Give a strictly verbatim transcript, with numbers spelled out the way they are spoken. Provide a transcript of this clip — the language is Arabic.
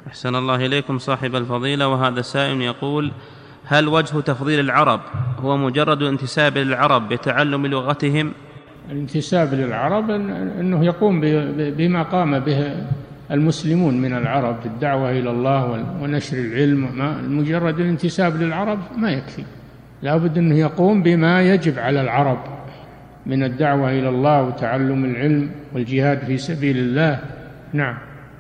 أحسن الله إليكم صاحب الفضيلة. وهذا سائل يقول: هل وجه تفضيل العرب هو مجرد انتساب للعرب بتعلم لغتهم؟ الانتساب للعرب أنه يقوم بما قام به المسلمون من العرب بالدعوة إلى الله ونشر العلم. مجرد الانتساب للعرب ما يكفي، لا بد أنه يقوم بما يجب على العرب من الدعوة إلى الله وتعلم العلم والجهاد في سبيل الله. نعم.